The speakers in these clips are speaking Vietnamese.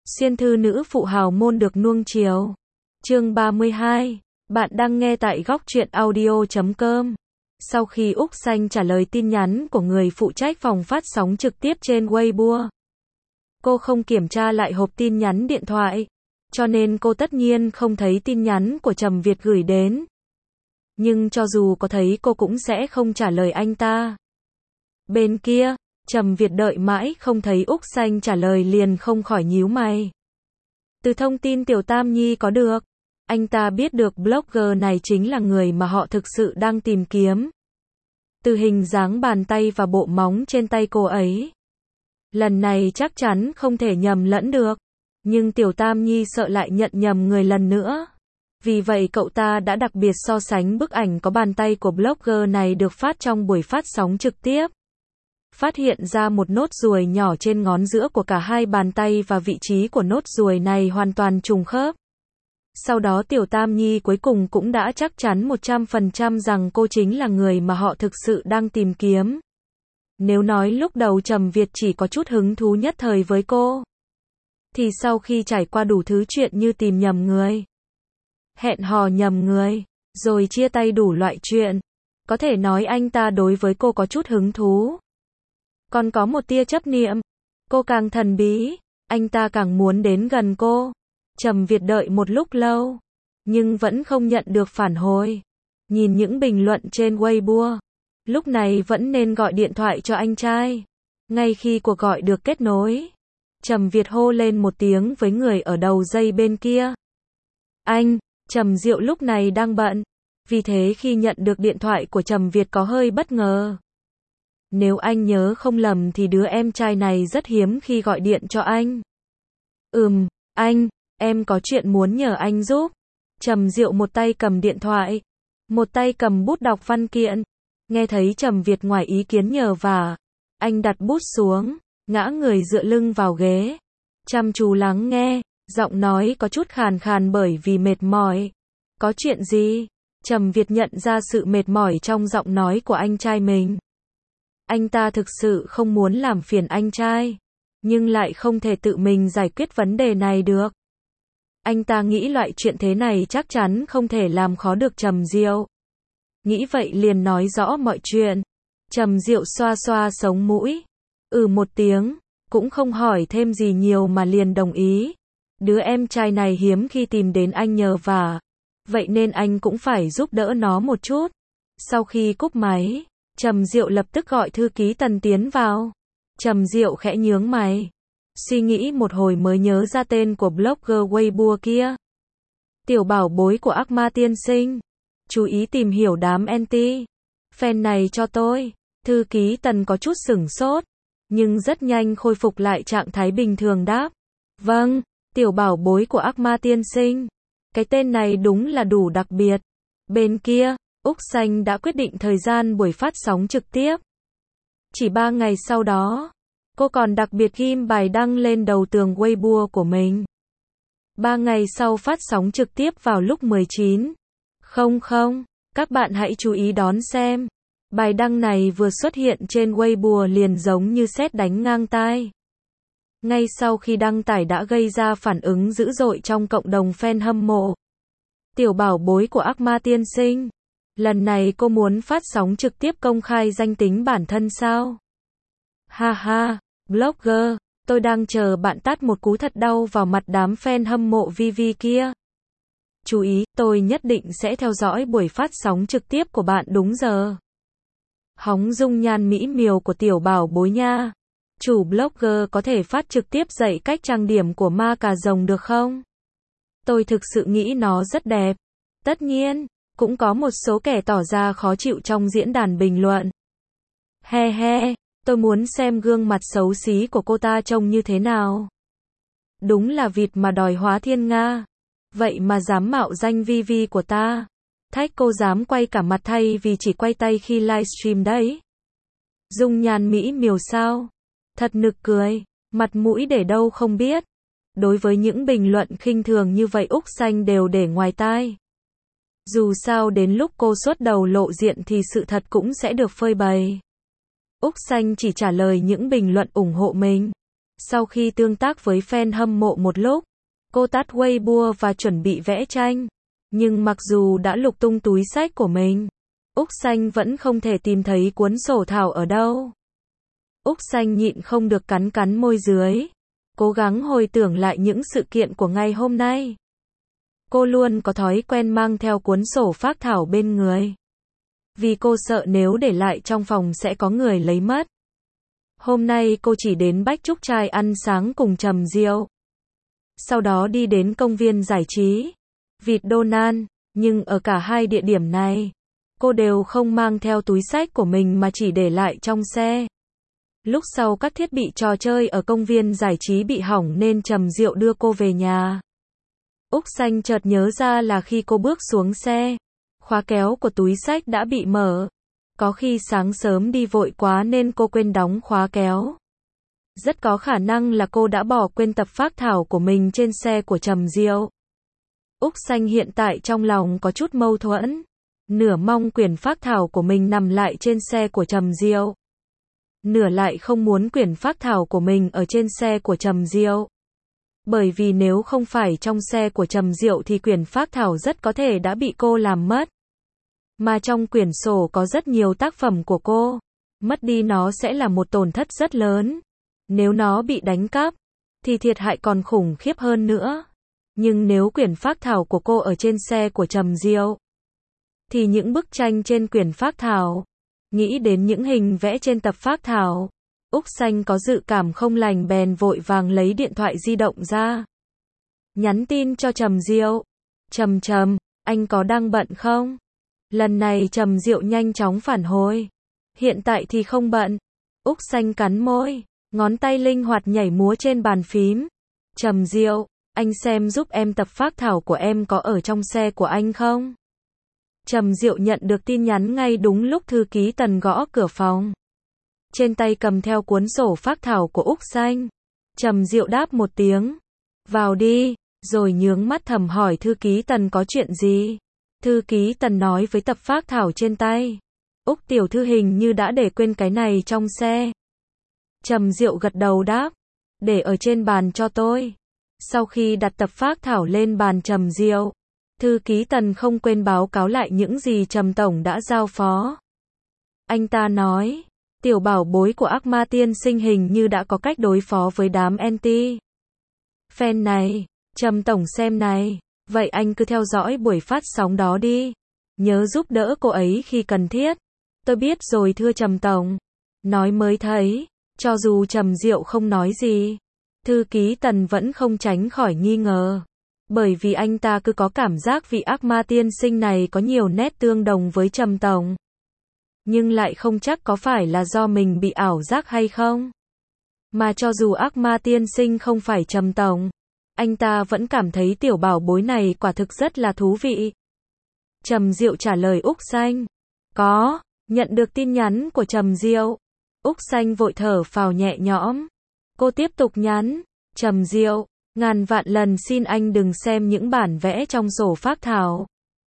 Xuyên thư nữ phụ hào môn được nuông chiều. Chương 32. Bạn đang nghe tại góc truyện audio.com. Sau khi Úc Xanh trả lời tin nhắn của người phụ trách phòng phát sóng trực tiếp trên Weibo, cô không kiểm tra lại hộp tin nhắn điện thoại, cho nên cô tất nhiên không thấy tin nhắn của Trầm Việt gửi đến. Nhưng cho dù có thấy cô cũng sẽ không trả lời anh ta. Bên kia, Trầm Việt đợi mãi không thấy Úc Xanh trả lời liền không khỏi nhíu mày. Từ thông tin Tiểu Tam Nhi có được, anh ta biết được blogger này chính là người mà họ thực sự đang tìm kiếm. Từ hình dáng bàn tay và bộ móng trên tay cô ấy, lần này chắc chắn không thể nhầm lẫn được. Nhưng Tiểu Tam Nhi sợ lại nhận nhầm người lần nữa. Vì vậy cậu ta đã đặc biệt so sánh bức ảnh có bàn tay của blogger này được phát trong buổi phát sóng trực tiếp. Phát hiện ra một nốt ruồi nhỏ trên ngón giữa của cả hai bàn tay và vị trí của nốt ruồi này hoàn toàn trùng khớp. Sau đó Tiểu Tam Nhi cuối cùng cũng đã chắc chắn 100% rằng cô chính là người mà họ thực sự đang tìm kiếm. Nếu nói lúc đầu Trầm Việt chỉ có chút hứng thú nhất thời với cô, thì sau khi trải qua đủ thứ chuyện như tìm nhầm người, hẹn hò nhầm người, rồi chia tay đủ loại chuyện, có thể nói anh ta đối với cô có chút hứng thú. Còn có một tia chấp niệm, cô càng thần bí, anh ta càng muốn đến gần cô. Trầm Việt đợi một lúc lâu, nhưng vẫn không nhận được phản hồi. Nhìn những bình luận trên Weibo, lúc này vẫn nên gọi điện thoại cho anh trai. Ngay khi cuộc gọi được kết nối, Trầm Việt hô lên một tiếng với người ở đầu dây bên kia. Anh, Trầm Diệu lúc này đang bận, vì thế khi nhận được điện thoại của Trầm Việt có hơi bất ngờ. Nếu anh nhớ không lầm thì đứa em trai này rất hiếm khi gọi điện cho anh. Anh, em có chuyện muốn nhờ anh giúp. Trầm Diệu một tay cầm điện thoại, một tay cầm bút đọc văn kiện. Nghe thấy Trầm Việt ngoài ý kiến nhờ vả, anh đặt bút xuống, ngã người dựa lưng vào ghế, chăm chú lắng nghe, giọng nói có chút khàn khàn bởi vì mệt mỏi. Có chuyện gì? Trầm Việt nhận ra sự mệt mỏi trong giọng nói của anh trai mình. Anh ta thực sự không muốn làm phiền anh trai, nhưng lại không thể tự mình giải quyết vấn đề này được. Anh ta nghĩ loại chuyện thế này chắc chắn không thể làm khó được Trầm Diệu. Nghĩ vậy liền nói rõ mọi chuyện. Trầm Diệu xoa xoa sống mũi, một tiếng, cũng không hỏi thêm gì nhiều mà liền đồng ý. Đứa em trai này hiếm khi tìm đến anh nhờ vả, vậy nên anh cũng phải giúp đỡ nó một chút. Sau khi cúp máy, Trầm Diệu lập tức gọi thư ký Tần tiến vào. Trầm Diệu khẽ nhướng mày, suy nghĩ một hồi mới nhớ ra tên của blogger Weibo kia. Tiểu bảo bối của ác ma tiên sinh. Chú ý tìm hiểu đám anti fan này cho tôi. Thư ký Tần có chút sửng sốt, nhưng rất nhanh khôi phục lại trạng thái bình thường đáp. Vâng, tiểu bảo bối của ác ma tiên sinh. Cái tên này đúng là đủ đặc biệt. Bên kia, Úc Xanh đã quyết định thời gian buổi phát sóng trực tiếp. Chỉ 3 ngày sau đó, cô còn đặc biệt ghim bài đăng lên đầu tường Weibo của mình. 3 ngày sau phát sóng trực tiếp vào lúc 19:00, các bạn hãy chú ý đón xem. Bài đăng này vừa xuất hiện trên Weibo liền giống như sét đánh ngang tai. Ngay sau khi đăng tải đã gây ra phản ứng dữ dội trong cộng đồng fan hâm mộ. Tiểu bảo bối của ác ma tiên sinh. Lần này cô muốn phát sóng trực tiếp công khai danh tính bản thân sao? Ha ha, blogger, tôi đang chờ bạn tát một cú thật đau vào mặt đám fan hâm mộ Vivi kia. Chú ý, tôi nhất định sẽ theo dõi buổi phát sóng trực tiếp của bạn đúng giờ. Hóng dung nhan mỹ miều của tiểu bảo bối nha. Chủ blogger có thể phát trực tiếp dạy cách trang điểm của ma cà rồng được không? Tôi thực sự nghĩ nó rất đẹp. Tất nhiên, cũng có một số kẻ tỏ ra khó chịu trong diễn đàn bình luận. He he, tôi muốn xem gương mặt xấu xí của cô ta trông như thế nào. Đúng là vịt mà đòi hóa thiên nga. Vậy mà dám mạo danh Vivi của ta. Thách cô dám quay cả mặt thay vì chỉ quay tay khi livestream đấy. Dung nhan mỹ miều sao? Thật nực cười, mặt mũi để đâu không biết. Đối với những bình luận khinh thường như vậy Úc Xanh đều để ngoài tai. Dù sao đến lúc cô xuất đầu lộ diện thì sự thật cũng sẽ được phơi bày. Úc Xanh chỉ trả lời những bình luận ủng hộ mình. Sau khi tương tác với fan hâm mộ một lúc, cô tắt Weibo và chuẩn bị vẽ tranh. Nhưng mặc dù đã lục tung túi xách của mình, Úc Xanh vẫn không thể tìm thấy cuốn sổ thảo ở đâu. Úc Xanh nhịn không được cắn cắn môi dưới, cố gắng hồi tưởng lại những sự kiện của ngày hôm nay. Cô luôn có thói quen mang theo cuốn sổ phác thảo bên người, vì cô sợ nếu để lại trong phòng sẽ có người lấy mất. Hôm nay cô chỉ đến Bách Trúc Trai ăn sáng cùng Trầm Diệu. Sau đó đi đến công viên giải trí, Vịt Donald, nhưng ở cả hai địa điểm này, cô đều không mang theo túi xách của mình mà chỉ để lại trong xe. Lúc sau các thiết bị trò chơi ở công viên giải trí bị hỏng nên Trầm Diệu đưa cô về nhà. Úc Xanh chợt nhớ ra là khi cô bước xuống xe, khóa kéo của túi xách đã bị mở. Có khi sáng sớm đi vội quá nên cô quên đóng khóa kéo. Rất có khả năng là cô đã bỏ quên tập phác thảo của mình trên xe của Trầm Diệu. Úc Xanh hiện tại trong lòng có chút mâu thuẫn. Nửa mong quyển phác thảo của mình nằm lại trên xe của Trầm Diệu, nửa lại không muốn quyển phác thảo của mình ở trên xe của Trầm Diệu. Bởi vì nếu không phải trong xe của Trầm Diệu thì quyển phác thảo rất có thể đã bị cô làm mất. Mà trong quyển sổ có rất nhiều tác phẩm của cô. Mất đi nó sẽ là một tổn thất rất lớn. Nếu nó bị đánh cắp, thì thiệt hại còn khủng khiếp hơn nữa. Nhưng nếu quyển phác thảo của cô ở trên xe của Trầm Diệu, thì những bức tranh trên quyển phác thảo, nghĩ đến những hình vẽ trên tập phác thảo, Úc Xanh có dự cảm không lành bèn vội vàng lấy điện thoại di động ra. Nhắn tin cho Trầm Diệu. Trầm, anh có đang bận không? Lần này Trầm Diệu nhanh chóng phản hồi. Hiện tại thì không bận. Úc Xanh cắn môi, ngón tay linh hoạt nhảy múa trên bàn phím. Trầm Diệu, anh xem giúp em tập phác thảo của em có ở trong xe của anh không? Trầm Diệu nhận được tin nhắn ngay đúng lúc thư ký Tần gõ cửa phòng. Trên tay cầm theo cuốn sổ phác thảo của Úc Xanh. Trầm Diệu đáp một tiếng. Vào đi, rồi nhướng mắt thầm hỏi thư ký Tần có chuyện gì. Thư ký Tần nói với tập phác thảo trên tay. Úc tiểu thư hình như đã để quên cái này trong xe. Trầm Diệu gật đầu đáp. Để ở trên bàn cho tôi. Sau khi đặt tập phác thảo lên bàn Trầm Diệu, thư ký Tần không quên báo cáo lại những gì Trầm Tổng đã giao phó. Anh ta nói, tiểu bảo bối của ác ma tiên sinh hình như đã có cách đối phó với đám anti fan này. Trầm Tổng xem này, vậy anh cứ theo dõi buổi phát sóng đó đi. Nhớ giúp đỡ cô ấy khi cần thiết. Tôi biết rồi thưa Trầm Tổng. Nói mới thấy, cho dù Trầm Diệu không nói gì, thư ký Tần vẫn không tránh khỏi nghi ngờ. Bởi vì anh ta cứ có cảm giác vị ác ma tiên sinh này có nhiều nét tương đồng với Trầm Tổng. Nhưng lại không chắc có phải là do mình bị ảo giác hay không. Mà cho dù ác ma tiên sinh không phải Trầm Tổng, anh ta vẫn cảm thấy tiểu bảo bối này quả thực rất là thú vị. Trầm Diệu trả lời Úc Xanh. Có, nhận được tin nhắn của Trầm Diệu. Úc Xanh vội thở phào nhẹ nhõm. Cô tiếp tục nhắn. Trầm Diệu, ngàn vạn lần xin anh đừng xem những bản vẽ trong sổ phác thảo.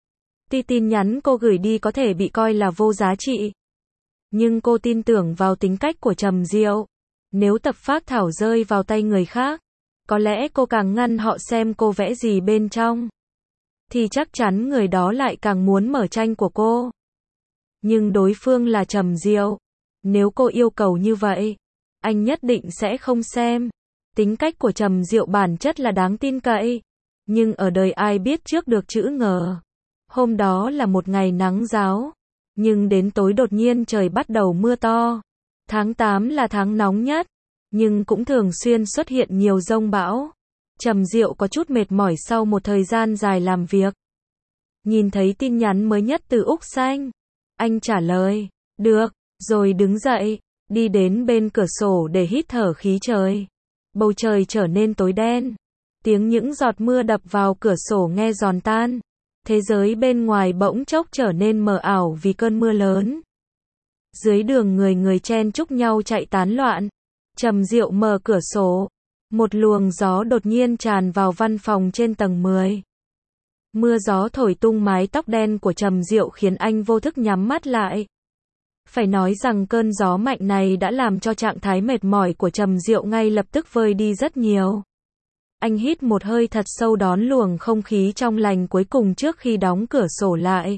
Tin nhắn cô gửi đi có thể bị coi là vô giá trị. Nhưng cô tin tưởng vào tính cách của Trầm Diệu. Nếu tập phác thảo rơi vào tay người khác, có lẽ cô càng ngăn họ xem cô vẽ gì bên trong, thì chắc chắn người đó lại càng muốn mở tranh của cô. Nhưng đối phương là Trầm Diệu. Nếu cô yêu cầu như vậy, anh nhất định sẽ không xem. Tính cách của Trầm Diệu bản chất là đáng tin cậy. Nhưng ở đời ai biết trước được chữ ngờ. Hôm đó là một ngày nắng ráo. Nhưng đến tối đột nhiên trời bắt đầu mưa to. Tháng 8 là tháng nóng nhất. Nhưng cũng thường xuyên xuất hiện nhiều dông bão. Trầm Diệu có chút mệt mỏi sau một thời gian dài làm việc. Nhìn thấy tin nhắn mới nhất từ Úc Xanh, anh trả lời, được, rồi đứng dậy, đi đến bên cửa sổ để hít thở khí trời. Bầu trời trở nên tối đen. Tiếng những giọt mưa đập vào cửa sổ nghe giòn tan. Thế giới bên ngoài bỗng chốc trở nên mờ ảo vì cơn mưa lớn. Dưới đường người chen chúc nhau chạy tán loạn. Trầm Diệu mở cửa sổ. Một luồng gió đột nhiên tràn vào văn phòng trên tầng 10. Mưa gió thổi tung mái tóc đen của Trầm Diệu khiến anh vô thức nhắm mắt lại. Phải nói rằng cơn gió mạnh này đã làm cho trạng thái mệt mỏi của Trầm Diệu ngay lập tức vơi đi rất nhiều. Anh hít một hơi thật sâu đón luồng không khí trong lành cuối cùng trước khi đóng cửa sổ lại.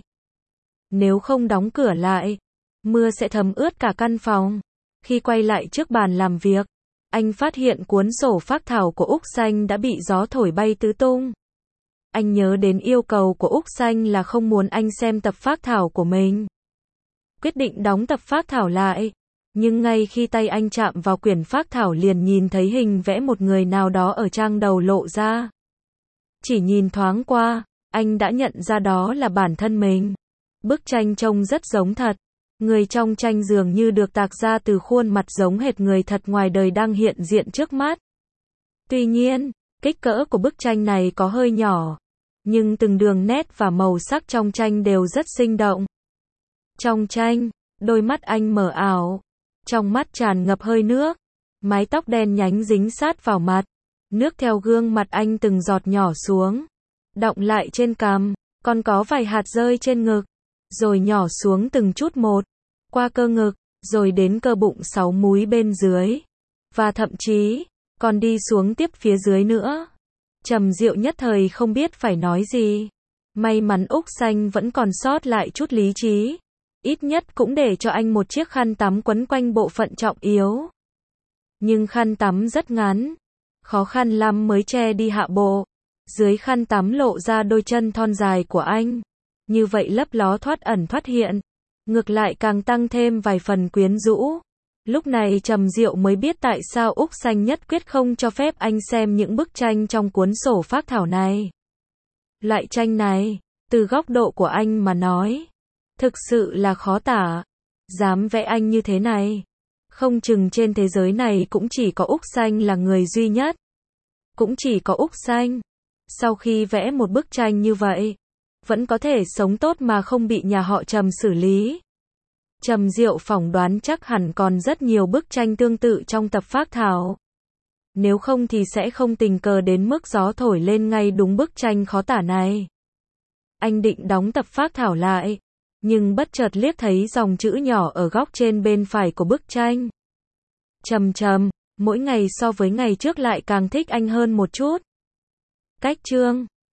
Nếu không đóng cửa lại, mưa sẽ thấm ướt cả căn phòng. Khi quay lại trước bàn làm việc, anh phát hiện cuốn sổ phác thảo của Úc Xanh đã bị gió thổi bay tứ tung. Anh nhớ đến yêu cầu của Úc Xanh là không muốn anh xem tập phác thảo của mình. Quyết định đóng tập phác thảo lại. Nhưng ngay khi tay anh chạm vào quyển phác thảo liền nhìn thấy hình vẽ một người nào đó ở trang đầu lộ ra. Chỉ nhìn thoáng qua, anh đã nhận ra đó là bản thân mình. Bức tranh trông rất giống thật. Người trong tranh dường như được tạc ra từ khuôn mặt giống hệt người thật ngoài đời đang hiện diện trước mắt. Tuy nhiên, kích cỡ của bức tranh này có hơi nhỏ, nhưng từng đường nét và màu sắc trong tranh đều rất sinh động. Trong tranh, đôi mắt anh mờ ảo, trong mắt tràn ngập hơi nước, mái tóc đen nhánh dính sát vào mặt, nước theo gương mặt anh từng giọt nhỏ xuống, đọng lại trên cằm, còn có vài hạt rơi trên ngực, rồi nhỏ xuống từng chút một, qua cơ ngực, rồi đến cơ bụng 6 múi bên dưới, và thậm chí còn đi xuống tiếp phía dưới nữa. Trầm Diệu nhất thời không biết phải nói gì. May mắn Úc Xanh vẫn còn sót lại chút lý trí, ít nhất cũng để cho anh một chiếc khăn tắm quấn quanh bộ phận trọng yếu. Nhưng khăn tắm rất ngắn, khó khăn lắm mới che đi hạ bộ. Dưới khăn tắm lộ ra đôi chân thon dài của anh, như vậy lấp ló thoát ẩn thoát hiện, ngược lại càng tăng thêm vài phần quyến rũ. Lúc này Trầm Diệu mới biết tại sao Úc Xanh nhất quyết không cho phép anh xem những bức tranh trong cuốn sổ phác thảo này. Loại tranh này, từ góc độ của anh mà nói, thực sự là khó tả. Dám vẽ anh như thế này, không chừng trên thế giới này cũng chỉ có Úc Xanh là người duy nhất. Cũng chỉ có Úc Xanh, sau khi vẽ một bức tranh như vậy, vẫn có thể sống tốt mà không bị nhà họ Trầm xử lý. Trầm Diệu phỏng đoán chắc hẳn còn rất nhiều bức tranh tương tự trong tập phác thảo. Nếu không thì sẽ không tình cờ đến mức gió thổi lên ngay đúng bức tranh khó tả này. Anh định đóng tập phác thảo lại, nhưng bất chợt liếc thấy dòng chữ nhỏ ở góc trên bên phải của bức tranh. Trầm, mỗi ngày so với ngày trước lại càng thích anh hơn một chút. Cách chương